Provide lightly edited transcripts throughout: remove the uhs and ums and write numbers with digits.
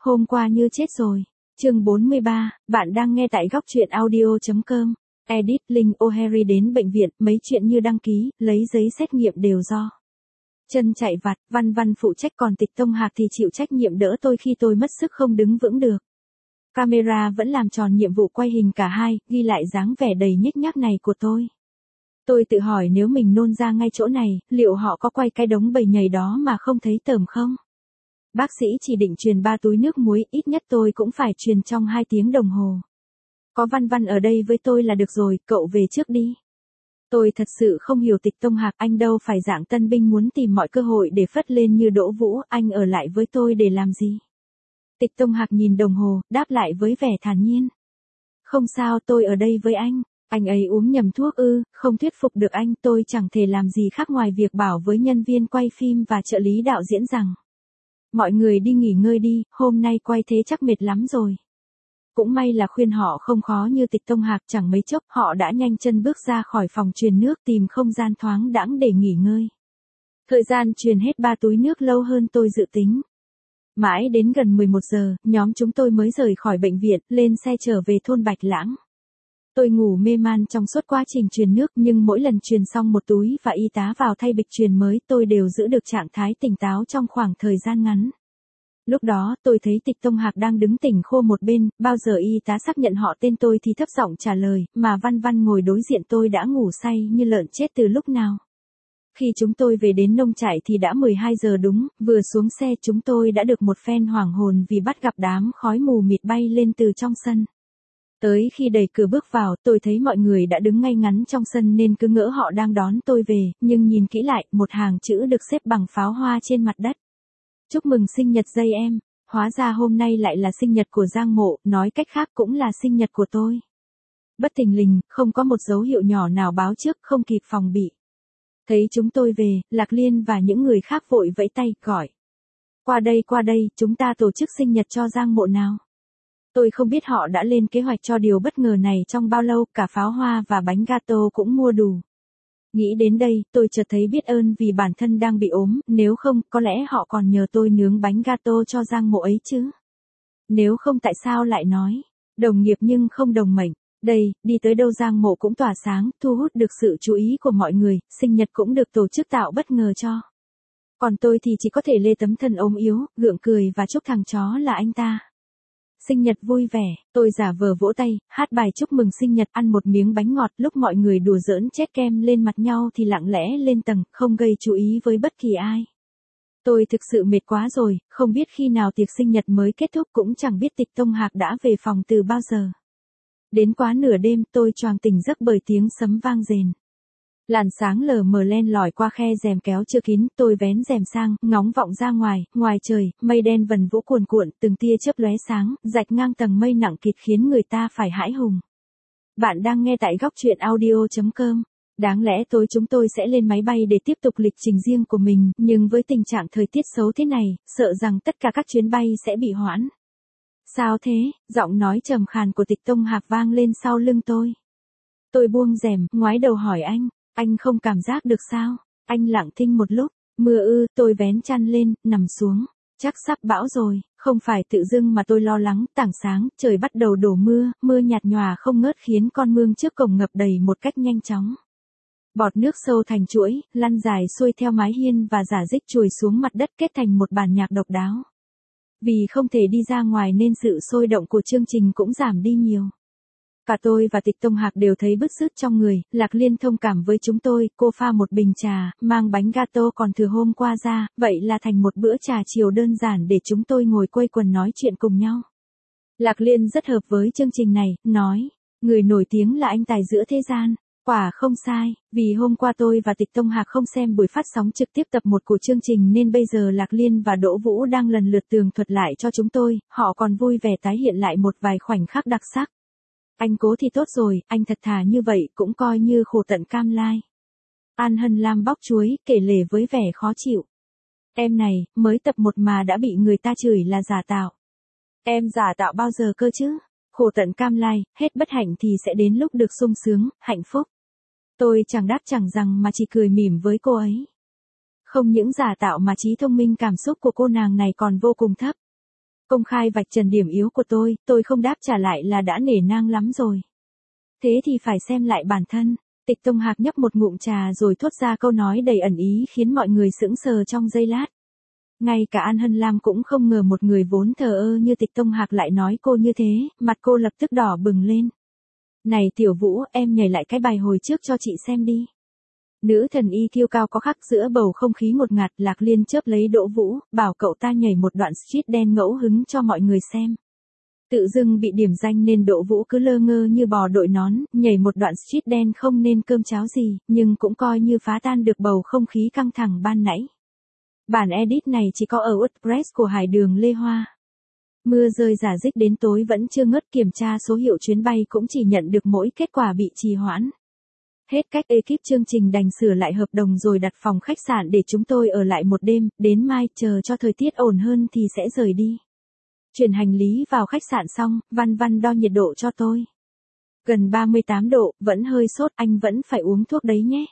Hôm qua như chết rồi. Chương 43, bạn đang nghe tại góc truyện audio.com. Edit Linh O'Harry đến bệnh viện, mấy chuyện như đăng ký, lấy giấy xét nghiệm đều do chân chạy vặt, Văn Văn phụ trách, còn Tịch Tông Hạc thì chịu trách nhiệm đỡ tôi khi tôi mất sức không đứng vững được. Camera vẫn làm tròn nhiệm vụ quay hình cả hai, ghi lại dáng vẻ đầy nhếch nhác này của tôi. Tôi tự hỏi nếu mình nôn ra ngay chỗ này, liệu họ có quay cái đống bầy nhầy đó mà không thấy tởm không? Bác sĩ chỉ định truyền 3 túi nước muối, ít nhất tôi cũng phải truyền trong 2 tiếng đồng hồ. Có Văn Văn ở đây với tôi là được rồi, cậu về trước đi. Tôi thật sự không hiểu Tịch Tông Hạc, anh đâu phải dạng tân binh muốn tìm mọi cơ hội để phất lên như Đỗ Vũ, anh ở lại với tôi để làm gì? Tịch Tông Hạc nhìn đồng hồ, đáp lại với vẻ thản nhiên. Không sao, tôi ở đây với anh. Anh ấy uống nhầm thuốc ư? Không thuyết phục được anh, tôi chẳng thể làm gì khác ngoài việc bảo với nhân viên quay phim và trợ lý đạo diễn rằng mọi người đi nghỉ ngơi đi, hôm nay quay thế chắc mệt lắm rồi. Cũng may là khuyên họ không khó như Tịch Tông Hạc, chẳng mấy chốc họ đã nhanh chân bước ra khỏi phòng truyền nước tìm không gian thoáng đãng để nghỉ ngơi. Thời gian truyền hết 3 túi nước lâu hơn tôi dự tính. Mãi đến gần 11 giờ, nhóm chúng tôi mới rời khỏi bệnh viện, lên xe trở về thôn Bạch Lãng. Tôi ngủ mê man trong suốt quá trình truyền nước, nhưng mỗi lần truyền xong một túi và y tá vào thay bịch truyền mới, tôi đều giữ được trạng thái tỉnh táo trong khoảng thời gian ngắn. Lúc đó, tôi thấy Tịch Tông Hạc đang đứng tỉnh khô một bên, bao giờ y tá xác nhận họ tên tôi thì thấp giọng trả lời, mà Văn Văn ngồi đối diện tôi đã ngủ say như lợn chết từ lúc nào. Khi chúng tôi về đến nông trại thì đã 12 giờ đúng, vừa xuống xe chúng tôi đã được một phen hoảng hồn vì bắt gặp đám khói mù mịt bay lên từ trong sân. Tới khi đẩy cửa bước vào, tôi thấy mọi người đã đứng ngay ngắn trong sân nên cứ ngỡ họ đang đón tôi về, nhưng nhìn kỹ lại, một hàng chữ được xếp bằng pháo hoa trên mặt đất. Chúc mừng sinh nhật dây em, hóa ra hôm nay lại là sinh nhật của Giang Mộ, nói cách khác cũng là sinh nhật của tôi. Bất thình lình, không có một dấu hiệu nhỏ nào báo trước, không kịp phòng bị. Thấy chúng tôi về, Lạc Liên và những người khác vội vẫy tay, gọi. Qua đây, chúng ta tổ chức sinh nhật cho Giang Mộ nào. Tôi không biết họ đã lên kế hoạch cho điều bất ngờ này trong bao lâu, cả pháo hoa và bánh gato cũng mua đủ. Nghĩ đến đây, tôi chợt thấy biết ơn vì bản thân đang bị ốm, nếu không, có lẽ họ còn nhờ tôi nướng bánh gato cho Giang Mộ ấy chứ. Nếu không tại sao lại nói, đồng nghiệp nhưng không đồng mệnh. Đây, đi tới đâu Giang Mộ cũng tỏa sáng, thu hút được sự chú ý của mọi người, sinh nhật cũng được tổ chức tạo bất ngờ cho. Còn tôi thì chỉ có thể lê tấm thân ốm yếu, gượng cười và chúc thằng chó là anh ta sinh nhật vui vẻ. Tôi giả vờ vỗ tay, hát bài chúc mừng sinh nhật, ăn một miếng bánh ngọt, lúc mọi người đùa giỡn chét kem lên mặt nhau thì lặng lẽ lên tầng, không gây chú ý với bất kỳ ai. Tôi thực sự mệt quá rồi, không biết khi nào tiệc sinh nhật mới kết thúc, cũng chẳng biết Tịch Tông Hạc đã về phòng từ bao giờ. Đến quá nửa đêm tôi choàng tỉnh giấc bởi tiếng sấm vang rền. Làn sáng lờ mờ len lỏi qua khe rèm kéo chưa kín, tôi vén rèm sang, ngóng vọng ra ngoài trời, mây đen vần vũ cuồn cuộn, từng tia chớp lóe sáng, rạch ngang tầng mây nặng kịt khiến người ta phải hãi hùng. Bạn đang nghe tại góc truyện audio.com. Đáng lẽ tối chúng tôi sẽ lên máy bay để tiếp tục lịch trình riêng của mình, nhưng với tình trạng thời tiết xấu thế này, sợ rằng tất cả các chuyến bay sẽ bị hoãn. Sao thế? Giọng nói trầm khàn của Tịch Tông Hạc vang lên sau lưng tôi. Tôi buông rèm, ngoái đầu hỏi anh không cảm giác được sao? Anh lặng thinh một lúc, mưa ư? Tôi vén chăn lên, nằm xuống. Chắc sắp bão rồi, không phải tự dưng mà tôi lo lắng. Tảng sáng, trời bắt đầu đổ mưa, mưa nhạt nhòa không ngớt khiến con mương trước cổng ngập đầy một cách nhanh chóng. Bọt nước sâu thành chuỗi, lăn dài xuôi theo mái hiên và rả rích chùi xuống mặt đất kết thành một bản nhạc độc đáo. Vì không thể đi ra ngoài nên sự sôi động của chương trình cũng giảm đi nhiều. Cả tôi và Tịch Tông Hạc đều thấy bứt rứt trong người, Lạc Liên thông cảm với chúng tôi, cô pha một bình trà, mang bánh gato còn thừa hôm qua ra, vậy là thành một bữa trà chiều đơn giản để chúng tôi ngồi quây quần nói chuyện cùng nhau. Lạc Liên rất hợp với chương trình này, nói, người nổi tiếng là anh tài giữa thế gian. Quả không sai, vì hôm qua tôi và Tịch Tông Hạc không xem buổi phát sóng trực tiếp tập 1 của chương trình nên bây giờ Lạc Liên và Đỗ Vũ đang lần lượt tường thuật lại cho chúng tôi, họ còn vui vẻ tái hiện lại một vài khoảnh khắc đặc sắc. Anh cố thì tốt rồi, anh thật thà như vậy cũng coi như khổ tận cam lai. An Hân Lam bóc chuối, kể lể với vẻ khó chịu. Em này, mới tập 1 mà đã bị người ta chửi là giả tạo. Em giả tạo bao giờ cơ chứ? Khổ tận cam lai, hết bất hạnh thì sẽ đến lúc được sung sướng, hạnh phúc. Tôi chẳng đáp chẳng rằng mà chỉ cười mỉm với cô ấy. Không những giả tạo mà trí thông minh cảm xúc của cô nàng này còn vô cùng thấp. Công khai vạch trần điểm yếu của tôi không đáp trả lại là đã nể nang lắm rồi. Thế thì phải xem lại bản thân. Tịch Tông Hạc nhấp một ngụm trà rồi thốt ra câu nói đầy ẩn ý khiến mọi người sững sờ trong giây lát. Ngay cả An Hân Lam cũng không ngờ một người vốn thờ ơ như Tịch Tông Hạc lại nói cô như thế, mặt cô lập tức đỏ bừng lên. Này Tiểu Vũ, em nhảy lại cái bài hồi trước cho chị xem đi. Nữ thần y kiêu cao có khắc giữa bầu không khí ngột ngạt. Lạc Liên chớp lấy Đỗ Vũ, bảo cậu ta nhảy một đoạn street đen ngẫu hứng cho mọi người xem. Tự dưng bị điểm danh nên Đỗ Vũ cứ lơ ngơ như bò đội nón, nhảy một đoạn street đen không nên cơm cháo gì, nhưng cũng coi như phá tan được bầu không khí căng thẳng ban nãy. Bản edit này chỉ có ở WordPress của Hải Đường Lê Hoa. Mưa rơi rả rích đến tối vẫn chưa ngớt, kiểm tra số hiệu chuyến bay cũng chỉ nhận được mỗi kết quả bị trì hoãn. Hết cách, ekip chương trình đành sửa lại hợp đồng rồi đặt phòng khách sạn để chúng tôi ở lại một đêm, đến mai chờ cho thời tiết ổn hơn thì sẽ rời đi. Chuyển hành lý vào khách sạn xong, Văn Văn đo nhiệt độ cho tôi. Gần 38 độ, vẫn hơi sốt, anh vẫn phải uống thuốc đấy nhé.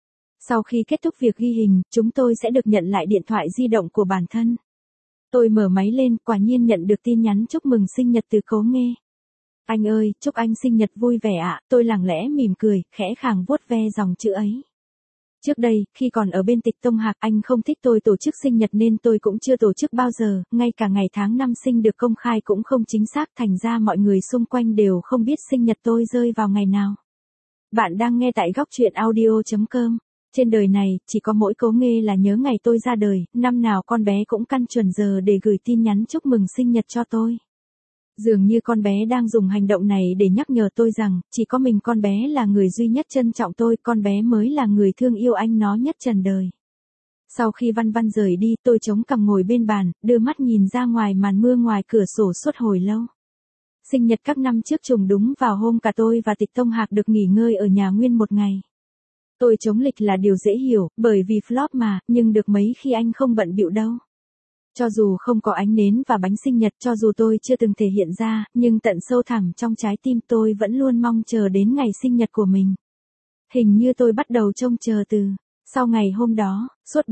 Sau khi kết thúc việc ghi hình, chúng tôi sẽ được nhận lại điện thoại di động của bản thân. Tôi mở máy lên, quả nhiên nhận được tin nhắn chúc mừng sinh nhật từ Cố Nghê. Anh ơi, chúc anh sinh nhật vui vẻ ạ. Tôi lặng lẽ mỉm cười, khẽ khàng vuốt ve dòng chữ ấy. Trước đây, khi còn ở bên Tịch Tông Hạc, anh không thích tôi tổ chức sinh nhật nên tôi cũng chưa tổ chức bao giờ, ngay cả ngày tháng năm sinh được công khai cũng không chính xác, thành ra mọi người xung quanh đều không biết sinh nhật tôi rơi vào ngày nào. Bạn đang nghe tại góc truyện audio.com. Trên đời này, chỉ có mỗi Cố Nghê là nhớ ngày tôi ra đời, năm nào con bé cũng căn chuẩn giờ để gửi tin nhắn chúc mừng sinh nhật cho tôi. Dường như con bé đang dùng hành động này để nhắc nhở tôi rằng, chỉ có mình con bé là người duy nhất trân trọng tôi, con bé mới là người thương yêu anh nó nhất trần đời. Sau khi Văn Văn rời đi, tôi chống cằm ngồi bên bàn, đưa mắt nhìn ra ngoài màn mưa ngoài cửa sổ suốt hồi lâu. Sinh nhật các năm trước trùng đúng vào hôm cả tôi và Tịch Tông Hạc được nghỉ ngơi ở nhà nguyên một ngày. Tôi chống lịch là điều dễ hiểu, bởi vì flop mà, nhưng được mấy khi anh không bận bịu đâu. Cho dù không có ánh nến và bánh sinh nhật, cho dù tôi chưa từng thể hiện ra, nhưng tận sâu thẳm trong trái tim tôi vẫn luôn mong chờ đến ngày sinh nhật của mình. Hình như tôi bắt đầu trông chờ từ sau ngày hôm đó, suốt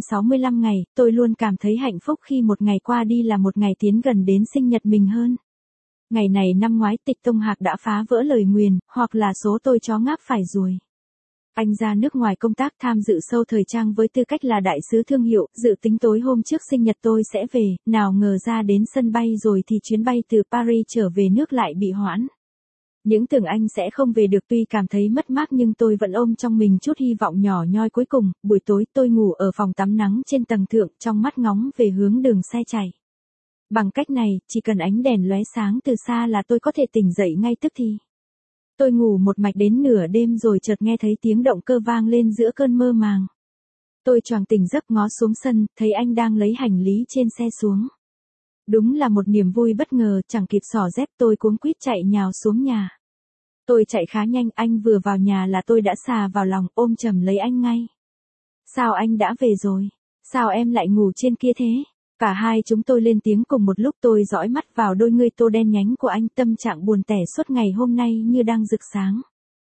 365 ngày, tôi luôn cảm thấy hạnh phúc khi một ngày qua đi là một ngày tiến gần đến sinh nhật mình hơn. Ngày này năm ngoái Tịch Tông Hạc đã phá vỡ lời nguyền, hoặc là số tôi chó ngáp phải ruồi. Anh ra nước ngoài công tác tham dự show thời trang với tư cách là đại sứ thương hiệu, dự tính tối hôm trước sinh nhật tôi sẽ về, nào ngờ ra đến sân bay rồi thì chuyến bay từ Paris trở về nước lại bị hoãn. Những tưởng anh sẽ không về được, tuy cảm thấy mất mát nhưng tôi vẫn ôm trong mình chút hy vọng nhỏ nhoi cuối cùng. Buổi tối tôi ngủ ở phòng tắm nắng trên tầng thượng, trong mắt ngóng về hướng đường xe chạy. Bằng cách này, chỉ cần ánh đèn lóe sáng từ xa là tôi có thể tỉnh dậy ngay tức thì. Tôi ngủ một mạch đến nửa đêm rồi chợt nghe thấy tiếng động cơ vang lên giữa cơn mơ màng. Tôi choàng tỉnh giấc ngó xuống sân, thấy anh đang lấy hành lý trên xe xuống. Đúng là một niềm vui bất ngờ, chẳng kịp xỏ dép tôi cuống quýt chạy nhào xuống nhà. Tôi chạy khá nhanh, anh vừa vào nhà là tôi đã xà vào lòng, ôm chầm lấy anh ngay. Sao anh đã về rồi? Sao em lại ngủ trên kia thế? Cả hai chúng tôi lên tiếng cùng một lúc. Tôi dõi mắt vào đôi ngươi tô đen nhánh của anh, tâm trạng buồn tẻ suốt ngày hôm nay như đang rực sáng.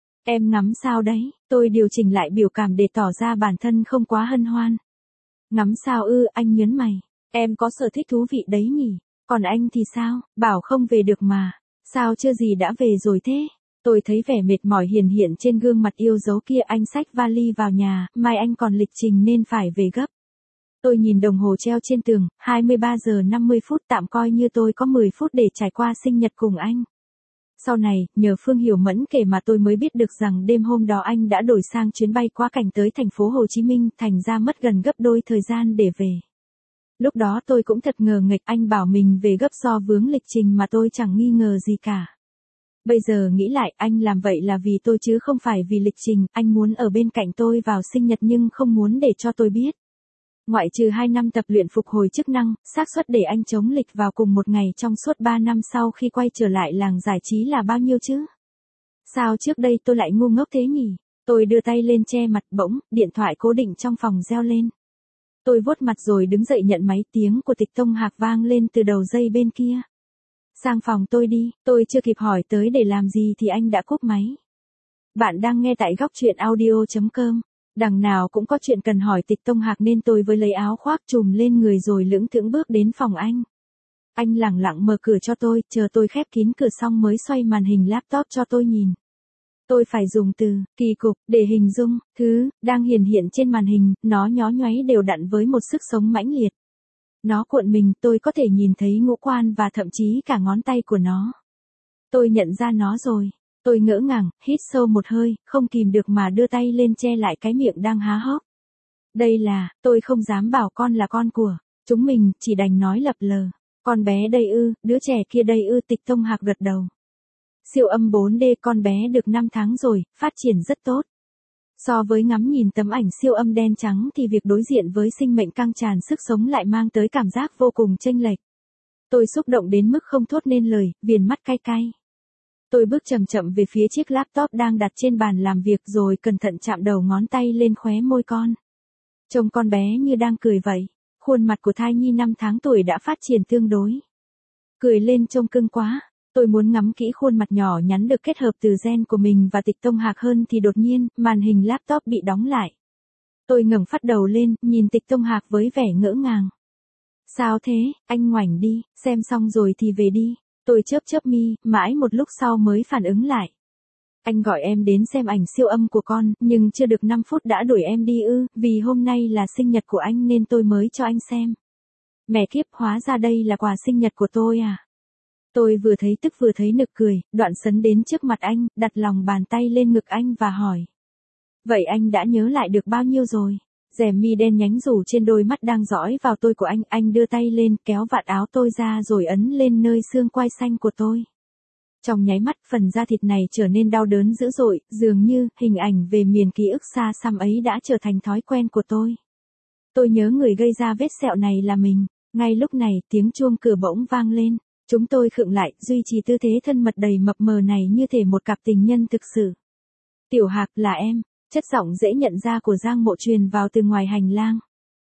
Em ngắm sao đấy? Tôi điều chỉnh lại biểu cảm để tỏ ra bản thân không quá hân hoan. Ngắm sao ư? Anh nhớn mày. Em có sở thích thú vị đấy nhỉ? Còn anh thì sao? Bảo không về được mà. Sao chưa gì đã về rồi thế? Tôi thấy vẻ mệt mỏi hiển hiện trên gương mặt yêu dấu kia. Anh xách vali vào nhà, mai anh còn lịch trình nên phải về gấp. Tôi nhìn đồng hồ treo trên tường, 23 giờ 50 phút, tạm coi như tôi có 10 phút để trải qua sinh nhật cùng anh. Sau này, nhờ Phương Hiểu Mẫn kể mà tôi mới biết được rằng đêm hôm đó anh đã đổi sang chuyến bay quá cảnh tới thành phố Hồ Chí Minh, thành ra mất gần gấp đôi thời gian để về. Lúc đó tôi cũng thật ngờ nghệch, anh bảo mình về gấp do vướng lịch trình mà tôi chẳng nghi ngờ gì cả. Bây giờ nghĩ lại, anh làm vậy là vì tôi chứ không phải vì lịch trình, anh muốn ở bên cạnh tôi vào sinh nhật nhưng không muốn để cho tôi biết. Ngoại trừ 2 năm tập luyện phục hồi chức năng, xác suất để anh chống lịch vào cùng một ngày trong suốt 3 năm sau khi quay trở lại làng giải trí là bao nhiêu chứ? Sao trước đây tôi lại ngu ngốc thế nhỉ? Tôi đưa tay lên che mặt, bỗng, điện thoại cố định trong phòng reo lên. Tôi vuốt mặt rồi đứng dậy nhận máy, tiếng của Tịch Tông Hạc vang lên từ đầu dây bên kia. Sang phòng tôi đi, tôi chưa kịp hỏi tới để làm gì thì anh đã cúp máy. Bạn đang nghe tại góc truyện audio.com. Đằng nào cũng có chuyện cần hỏi Tịch Tông Hạc nên tôi với lấy áo khoác trùm lên người rồi lững thững bước đến phòng anh. Anh lẳng lặng mở cửa cho tôi, chờ tôi khép kín cửa xong mới xoay màn hình laptop cho tôi nhìn. Tôi phải dùng từ kỳ cục để hình dung thứ đang hiển hiện trên màn hình, nó nhó nhoáy đều đặn với một sức sống mãnh liệt. Nó cuộn mình, tôi có thể nhìn thấy ngũ quan và thậm chí cả ngón tay của nó. Tôi nhận ra nó rồi. Tôi ngỡ ngàng, hít sâu một hơi, không kìm được mà đưa tay lên che lại cái miệng đang há hốc. Đây là, tôi không dám bảo con là con của chúng mình, chỉ đành nói lập lờ. Con bé đây ư, đứa trẻ kia đây ư, Tịch Tông Hạc gật đầu. Siêu âm 4D, con bé được 5 tháng rồi, phát triển rất tốt. So với ngắm nhìn tấm ảnh siêu âm đen trắng thì việc đối diện với sinh mệnh căng tràn sức sống lại mang tới cảm giác vô cùng chênh lệch. Tôi xúc động đến mức không thốt nên lời, viền mắt cay cay. Tôi bước chậm chậm về phía chiếc laptop đang đặt trên bàn làm việc rồi cẩn thận chạm đầu ngón tay lên khóe môi con. Trông con bé như đang cười vậy. Khuôn mặt của thai nhi 5 tháng tuổi đã phát triển tương đối. Cười lên trông cưng quá. Tôi muốn ngắm kỹ khuôn mặt nhỏ nhắn được kết hợp từ gen của mình và Tịch Tông Hạc hơn thì đột nhiên, màn hình laptop bị đóng lại. Tôi ngẩng phát đầu lên, nhìn Tịch Tông Hạc với vẻ ngỡ ngàng. Sao thế, anh ngoảnh đi, xem xong rồi thì về đi. Tôi chớp mi, mãi một lúc sau mới phản ứng lại. Anh gọi em đến xem ảnh siêu âm của con, nhưng chưa được 5 phút đã đuổi em đi ư, vì hôm nay là sinh nhật của anh nên tôi mới cho anh xem. Mẹ kiếp, hóa ra đây là quà sinh nhật của tôi à? Tôi vừa thấy tức vừa thấy nực cười, đoạn sấn đến trước mặt anh, đặt lòng bàn tay lên ngực anh và hỏi. Vậy anh đã nhớ lại được bao nhiêu rồi? Rèm mi đen nhánh rủ trên đôi mắt đang dõi vào tôi của anh đưa tay lên kéo vạt áo tôi ra rồi ấn lên nơi xương quai xanh của tôi. Trong nháy mắt phần da thịt này trở nên đau đớn dữ dội, dường như hình ảnh về miền ký ức xa xăm ấy đã trở thành thói quen của tôi. Tôi nhớ người gây ra vết sẹo này là mình. Ngay lúc này tiếng chuông cửa bỗng vang lên. Chúng tôi khựng lại, duy trì tư thế thân mật đầy mập mờ này như thể một cặp tình nhân thực sự. Tiểu Hạc, là em. Chất giọng dễ nhận ra của Giang Mộ truyền vào từ ngoài hành lang.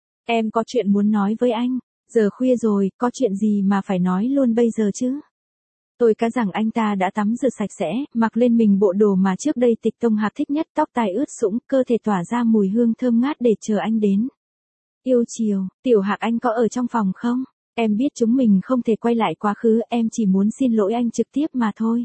Em có chuyện muốn nói với anh. Giờ khuya rồi, có chuyện gì mà phải nói luôn bây giờ chứ? Tôi cá rằng anh ta đã tắm rửa sạch sẽ, mặc lên mình bộ đồ mà trước đây Tịch Tông Hạc thích nhất, tóc tai ướt sũng, cơ thể tỏa ra mùi hương thơm ngát để chờ anh đến. Yêu chiều, Tiểu Hạc anh có ở trong phòng không? Em biết chúng mình không thể quay lại quá khứ, em chỉ muốn xin lỗi anh trực tiếp mà thôi.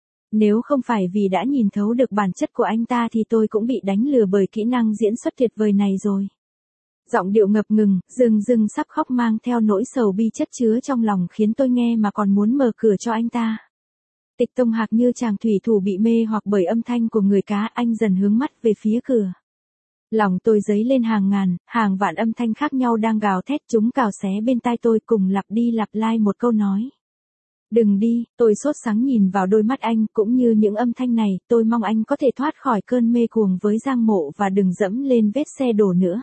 Nếu không phải vì đã nhìn thấu được bản chất của anh ta thì tôi cũng bị đánh lừa bởi kỹ năng diễn xuất tuyệt vời này rồi. Giọng điệu ngập ngừng, dưng sắp khóc mang theo nỗi sầu bi chất chứa trong lòng khiến tôi nghe mà còn muốn mở cửa cho anh ta. Tịch Tông Hạc như chàng thủy thủ bị mê hoặc bởi âm thanh của người cá, anh dần hướng mắt về phía cửa. Lòng tôi dấy lên hàng ngàn, hàng vạn âm thanh khác nhau đang gào thét, chúng cào xé bên tai tôi cùng lặp đi lặp lại một câu nói. Đừng đi, tôi sốt sắng nhìn vào đôi mắt anh, cũng như những âm thanh này, tôi mong anh có thể thoát khỏi cơn mê cuồng với Giang Mộ và đừng dẫm lên vết xe đổ nữa.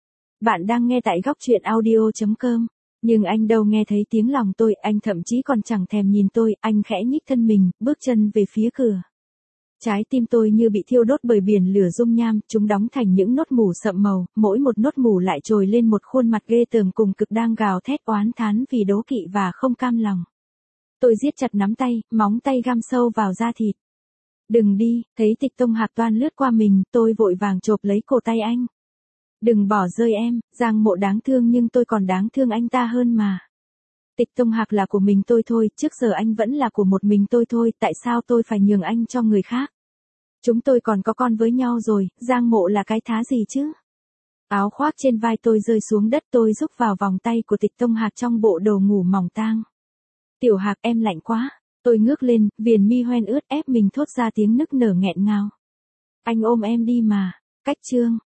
Bạn đang nghe tại góc truyện audio.com, nhưng anh đâu nghe thấy tiếng lòng tôi, anh thậm chí còn chẳng thèm nhìn tôi, anh khẽ nhích thân mình, bước chân về phía cửa. Trái tim tôi như bị thiêu đốt bởi biển lửa dung nham, chúng đóng thành những nốt mủ sậm màu, mỗi một nốt mủ lại trồi lên một khuôn mặt ghê tởm cùng cực đang gào thét oán thán vì đố kỵ và không cam lòng. Tôi siết chặt nắm tay, móng tay găm sâu vào da thịt. Đừng đi, thấy Tịch Tông Hạc toan lướt qua mình, tôi vội vàng chộp lấy cổ tay anh. Đừng bỏ rơi em, Giang Mộ đáng thương nhưng tôi còn đáng thương anh ta hơn mà. Tịch Tông Hạc là của mình tôi thôi, trước giờ anh vẫn là của một mình tôi thôi, tại sao tôi phải nhường anh cho người khác? Chúng tôi còn có con với nhau rồi, Giang Mộ là cái thá gì chứ? Áo khoác trên vai tôi rơi xuống đất, tôi rúc vào vòng tay của Tịch Tông Hạc trong bộ đồ ngủ mỏng tang. Tiểu Hạc, em lạnh quá. Tôi ngước lên, viền mi hoen ướt ép mình thốt ra tiếng nức nở nghẹn ngào. Anh ôm em đi mà. Cách chương